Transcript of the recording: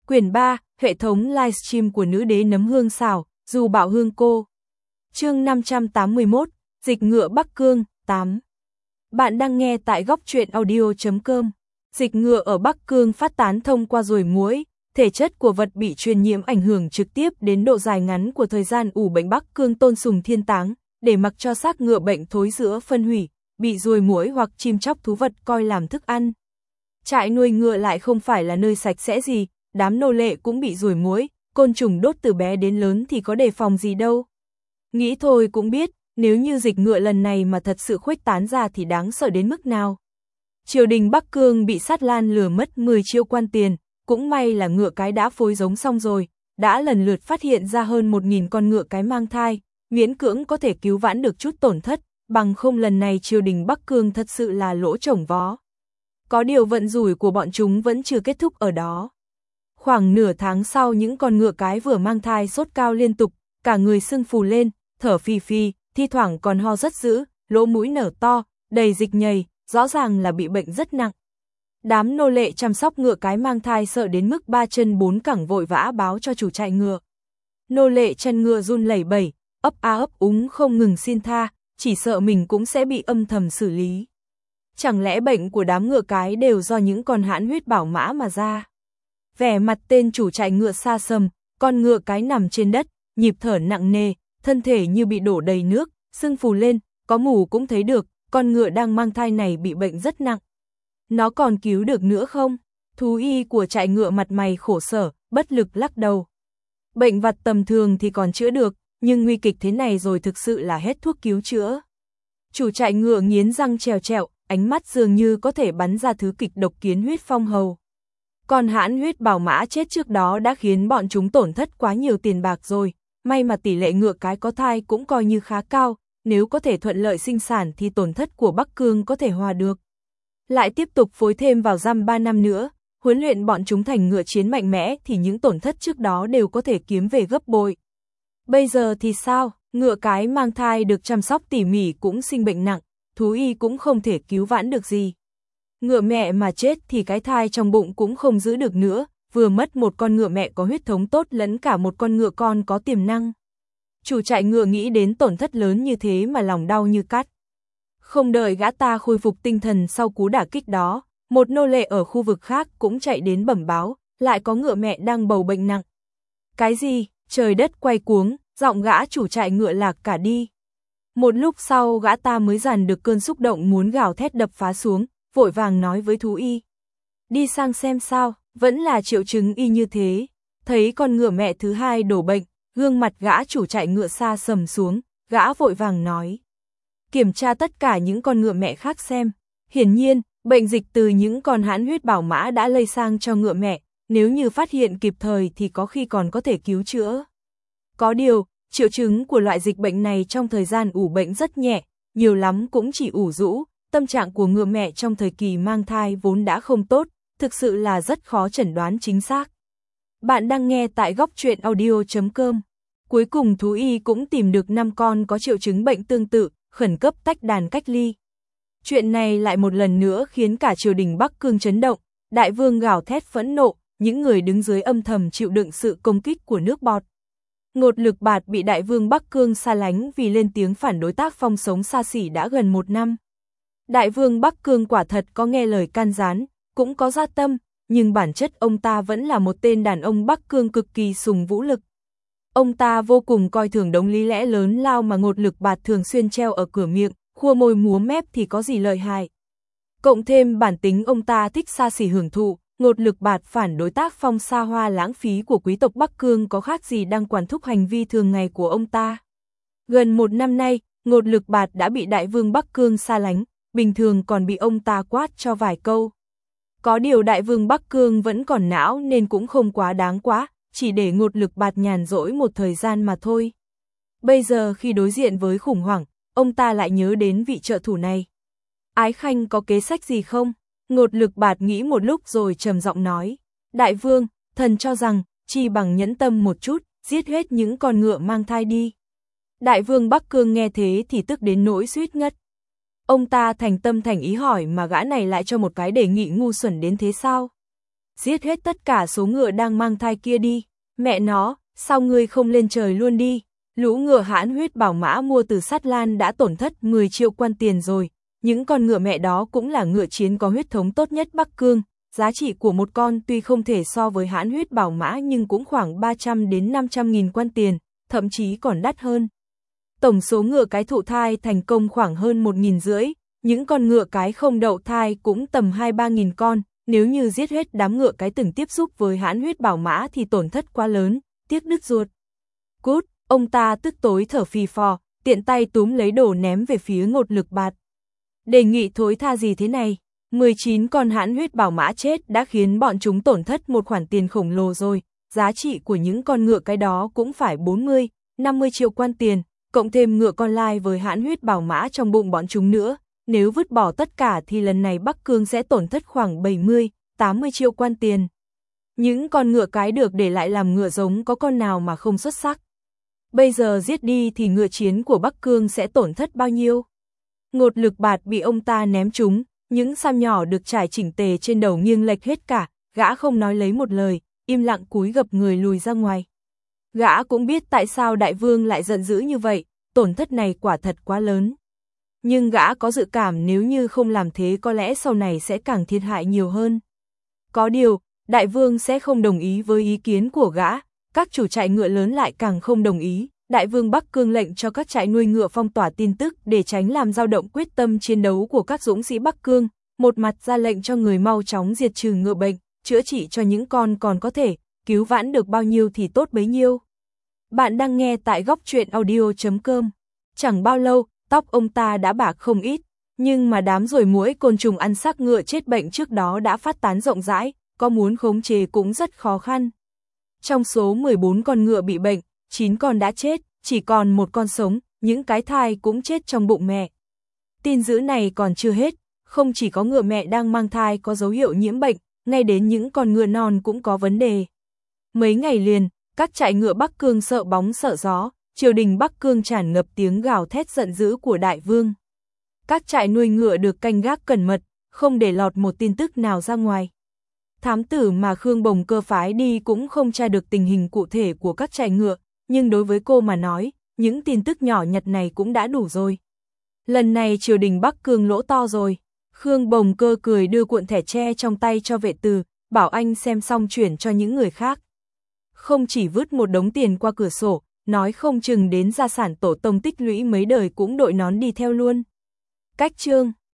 Quyển 3, hệ thống livestream của nữ đế nấm hương xào, dù bảo hương cô. Chương 581, dịch ngựa Bắc Cương, 8. Bạn đang nghe tại góc truyện audio.com. Dịch ngựa ở Bắc Cương phát tán thông qua ruồi muỗi, thể chất của vật bị truyền nhiễm ảnh hưởng trực tiếp đến độ dài ngắn của thời gian ủ bệnh. Bắc Cương tôn sùng thiên táng, để mặc cho xác ngựa bệnh thối rữa phân hủy, bị ruồi muỗi hoặc chim chóc thú vật coi làm thức ăn. Trại nuôi ngựa lại không phải là nơi sạch sẽ gì, đám nô lệ cũng bị ruồi muỗi, côn trùng đốt từ bé đến lớn thì có đề phòng gì đâu. Nghĩ thôi cũng biết, nếu như dịch ngựa lần này mà thật sự khuếch tán ra thì đáng sợ đến mức nào. Triều đình Bắc Cương bị Sát Lan lừa mất 10 triệu quan tiền, cũng may là ngựa cái đã phối giống xong rồi, đã lần lượt phát hiện ra hơn 1.000 con ngựa cái mang thai, miễn cưỡng có thể cứu vãn được chút tổn thất, bằng không lần này triều đình Bắc Cương thật sự là lỗ chổng vó. Có điều vận rủi của bọn chúng vẫn chưa kết thúc ở đó. Khoảng nửa tháng sau, những con ngựa cái vừa mang thai sốt cao liên tục, cả người sưng phù lên, thở phì phì, thi thoảng còn ho rất dữ, lỗ mũi nở to, đầy dịch nhầy, rõ ràng là bị bệnh rất nặng. Đám nô lệ chăm sóc ngựa cái mang thai sợ đến mức 3 chân 4 cẳng vội vã báo cho chủ trại ngựa. Nô lệ chân ngựa run lẩy bẩy, ấp a ấp úng không ngừng xin tha, chỉ sợ mình cũng sẽ bị âm thầm xử lý. Chẳng lẽ bệnh của đám ngựa cái đều do những con hãn huyết bảo mã mà ra? Vẻ mặt tên chủ trại ngựa xa sầm, con ngựa cái nằm trên đất, nhịp thở nặng nề, thân thể như bị đổ đầy nước, sưng phù lên, có mù cũng thấy được, con ngựa đang mang thai này bị bệnh rất nặng. Nó còn cứu được nữa không? Thú y của trại ngựa mặt mày khổ sở, bất lực lắc đầu. Bệnh vặt tầm thường thì còn chữa được, nhưng nguy kịch thế này rồi thực sự là hết thuốc cứu chữa. Chủ trại ngựa nghiến răng trèo trẹo, ánh mắt dường như có thể bắn ra thứ kịch độc kiến huyết phong hầu. Còn hãn huyết bảo mã chết trước đó đã khiến bọn chúng tổn thất quá nhiều tiền bạc rồi, may mà tỷ lệ ngựa cái có thai cũng coi như khá cao, nếu có thể thuận lợi sinh sản thì tổn thất của Bắc Cương có thể hòa được. Lại tiếp tục phối thêm vào giam 3 năm nữa, huấn luyện bọn chúng thành ngựa chiến mạnh mẽ thì những tổn thất trước đó đều có thể kiếm về gấp bội. Bây giờ thì sao? Ngựa cái mang thai được chăm sóc tỉ mỉ cũng sinh bệnh nặng, thú y cũng không thể cứu vãn được gì. Ngựa mẹ mà chết thì cái thai trong bụng cũng không giữ được nữa, vừa mất một con ngựa mẹ có huyết thống tốt lẫn cả một con ngựa con có tiềm năng. Chủ trại ngựa nghĩ đến tổn thất lớn như thế mà lòng đau như cắt. Không đợi gã ta khôi phục tinh thần sau cú đả kích đó, một nô lệ ở khu vực khác cũng chạy đến bẩm báo, lại có ngựa mẹ đang bầu bệnh nặng. Cái gì? Trời đất quay cuống, giọng gã chủ trại ngựa lạc cả đi. Một lúc sau gã ta mới dằn được cơn xúc động muốn gào thét đập phá xuống, vội vàng nói với thú y. Đi sang xem sao, vẫn là triệu chứng y như thế. Thấy con ngựa mẹ thứ hai đổ bệnh, gương mặt gã chủ trại ngựa xa sầm xuống, gã vội vàng nói. Kiểm tra tất cả những con ngựa mẹ khác xem. Hiển nhiên, bệnh dịch từ những con hãn huyết bảo mã đã lây sang cho ngựa mẹ, nếu như phát hiện kịp thời thì có khi còn có thể cứu chữa. Có điều, triệu chứng của loại dịch bệnh này trong thời gian ủ bệnh rất nhẹ, nhiều lắm cũng chỉ ủ rũ, tâm trạng của ngựa mẹ trong thời kỳ mang thai vốn đã không tốt, thực sự là rất khó chẩn đoán chính xác. Bạn đang nghe tại góc truyện audio.com. Cuối cùng thú y cũng tìm được 5 con có triệu chứng bệnh tương tự, khẩn cấp tách đàn cách ly. Chuyện này lại một lần nữa khiến cả triều đình Bắc Cương chấn động, đại vương gào thét phẫn nộ, những người đứng dưới âm thầm chịu đựng sự công kích của nước bọt. Ngột Lực Bạt bị đại vương Bắc Cương xa lánh vì lên tiếng phản đối tác phong sống xa xỉ đã gần 1 năm. Đại vương Bắc Cương quả thật có nghe lời can gián, cũng có gia tâm, nhưng bản chất ông ta vẫn là một tên đàn ông Bắc Cương cực kỳ sùng vũ lực. Ông ta vô cùng coi thường đống lý lẽ lớn lao mà Ngột Lực Bạt thường xuyên treo ở cửa miệng, khua môi múa mép thì có gì lợi hại. Cộng thêm bản tính ông ta thích xa xỉ hưởng thụ, Ngột Lực Bạt phản đối tác phong xa hoa lãng phí của quý tộc Bắc Cương có khác gì đang quản thúc hành vi thường ngày của ông ta. Gần 1 năm nay, Ngột Lực Bạt đã bị đại vương Bắc Cương xa lánh, bình thường còn bị ông ta quát cho vài câu. Có điều đại vương Bắc Cương vẫn còn não nên cũng không quá đáng quá, chỉ để Ngột Lực Bạt nhàn rỗi một thời gian mà thôi. Bây giờ khi đối diện với khủng hoảng, ông ta lại nhớ đến vị trợ thủ này. Ái Khanh có kế sách gì không? Ngột Lực Bạt nghĩ một lúc rồi trầm giọng nói. Đại vương, thần cho rằng, chi bằng nhẫn tâm một chút, giết hết những con ngựa mang thai đi. Đại vương Bắc Cương nghe thế thì tức đến nỗi suýt ngất. Ông ta thành tâm thành ý hỏi mà gã này lại cho một cái đề nghị ngu xuẩn đến thế sao? giết hết tất cả số ngựa đang mang thai kia đi. Mẹ nó, sao ngươi không lên trời luôn đi? Lũ ngựa hãn huyết bảo mã mua từ Sát Lan đã tổn thất 10 triệu quan tiền rồi. Những con ngựa mẹ đó cũng là ngựa chiến có huyết thống tốt nhất Bắc Cương. Giá trị của một con tuy không thể so với hãn huyết bảo mã nhưng cũng khoảng 300 đến 500 nghìn quan tiền, thậm chí còn đắt hơn. Tổng số ngựa cái thụ thai thành công khoảng hơn 1.500, những con ngựa cái không đậu thai cũng tầm 2-3 nghìn con, nếu như giết hết đám ngựa cái từng tiếp xúc với hãn huyết bảo mã thì tổn thất quá lớn, tiếc đứt ruột. Cút, ông ta tức tối thở phì phò, tiện tay túm lấy đồ ném về phía Ngột Lực Bạt. Đề nghị thối tha gì thế này? 19 con hãn huyết bảo mã chết đã khiến bọn chúng tổn thất một khoản tiền khổng lồ rồi, giá trị của những con ngựa cái đó cũng phải 40-50 triệu quan tiền, cộng thêm ngựa con lai với hãn huyết bảo mã trong bụng bọn chúng nữa, nếu vứt bỏ tất cả thì lần này Bắc Cương sẽ tổn thất khoảng 70-80 triệu quan tiền. Những con ngựa cái được để lại làm ngựa giống có con nào mà không xuất sắc. Bây giờ giết đi thì ngựa chiến của Bắc Cương sẽ tổn thất bao nhiêu? Ngột Lực Bạt bị ông ta ném trúng, những sam nhỏ được trải chỉnh tề trên đầu nghiêng lệch hết cả, gã không nói lấy một lời, im lặng cúi gập người lùi ra ngoài. Gã cũng biết tại sao đại vương lại giận dữ như vậy, tổn thất này quả thật quá lớn. Nhưng gã có dự cảm nếu như không làm thế có lẽ sau này sẽ càng thiệt hại nhiều hơn. Có điều, đại vương sẽ không đồng ý với ý kiến của gã, các chủ trại ngựa lớn lại càng không đồng ý. Đại vương Bắc Cương lệnh cho các trại nuôi ngựa phong tỏa tin tức để tránh làm dao động quyết tâm chiến đấu của các dũng sĩ Bắc Cương, một mặt ra lệnh cho người mau chóng diệt trừ ngựa bệnh, chữa trị cho những con còn có thể, cứu vãn được bao nhiêu thì tốt bấy nhiêu. Bạn đang nghe tại góc truyện audio.com. Chẳng bao lâu, tóc ông ta đã bạc không ít, nhưng mà đám ruồi muỗi côn trùng ăn xác ngựa chết bệnh trước đó đã phát tán rộng rãi, có muốn khống chế cũng rất khó khăn. Trong số 14 con ngựa bị bệnh, 9 con đã chết, chỉ còn một con sống, những cái thai cũng chết trong bụng mẹ. Tin dữ này còn chưa hết, không chỉ có ngựa mẹ đang mang thai có dấu hiệu nhiễm bệnh, ngay đến những con ngựa non cũng có vấn đề. Mấy ngày liền, các trại ngựa Bắc Cương sợ bóng sợ gió, triều đình Bắc Cương tràn ngập tiếng gào thét giận dữ của đại vương. Các trại nuôi ngựa được canh gác cẩn mật, không để lọt một tin tức nào ra ngoài. Thám tử mà Khương Bồng Cơ phái đi cũng không tra được tình hình cụ thể của các trại ngựa, nhưng đối với cô mà nói, những tin tức nhỏ nhặt này cũng đã đủ rồi. Lần này triều đình Bắc Cương lỗ to rồi. Khương Bồng Cơ cười đưa cuộn thẻ tre trong tay cho vệ từ, bảo anh xem xong chuyển cho những người khác. Không chỉ vứt một đống tiền qua cửa sổ, nói không chừng đến gia sản tổ tông tích lũy mấy đời cũng đội nón đi theo luôn. Cách chương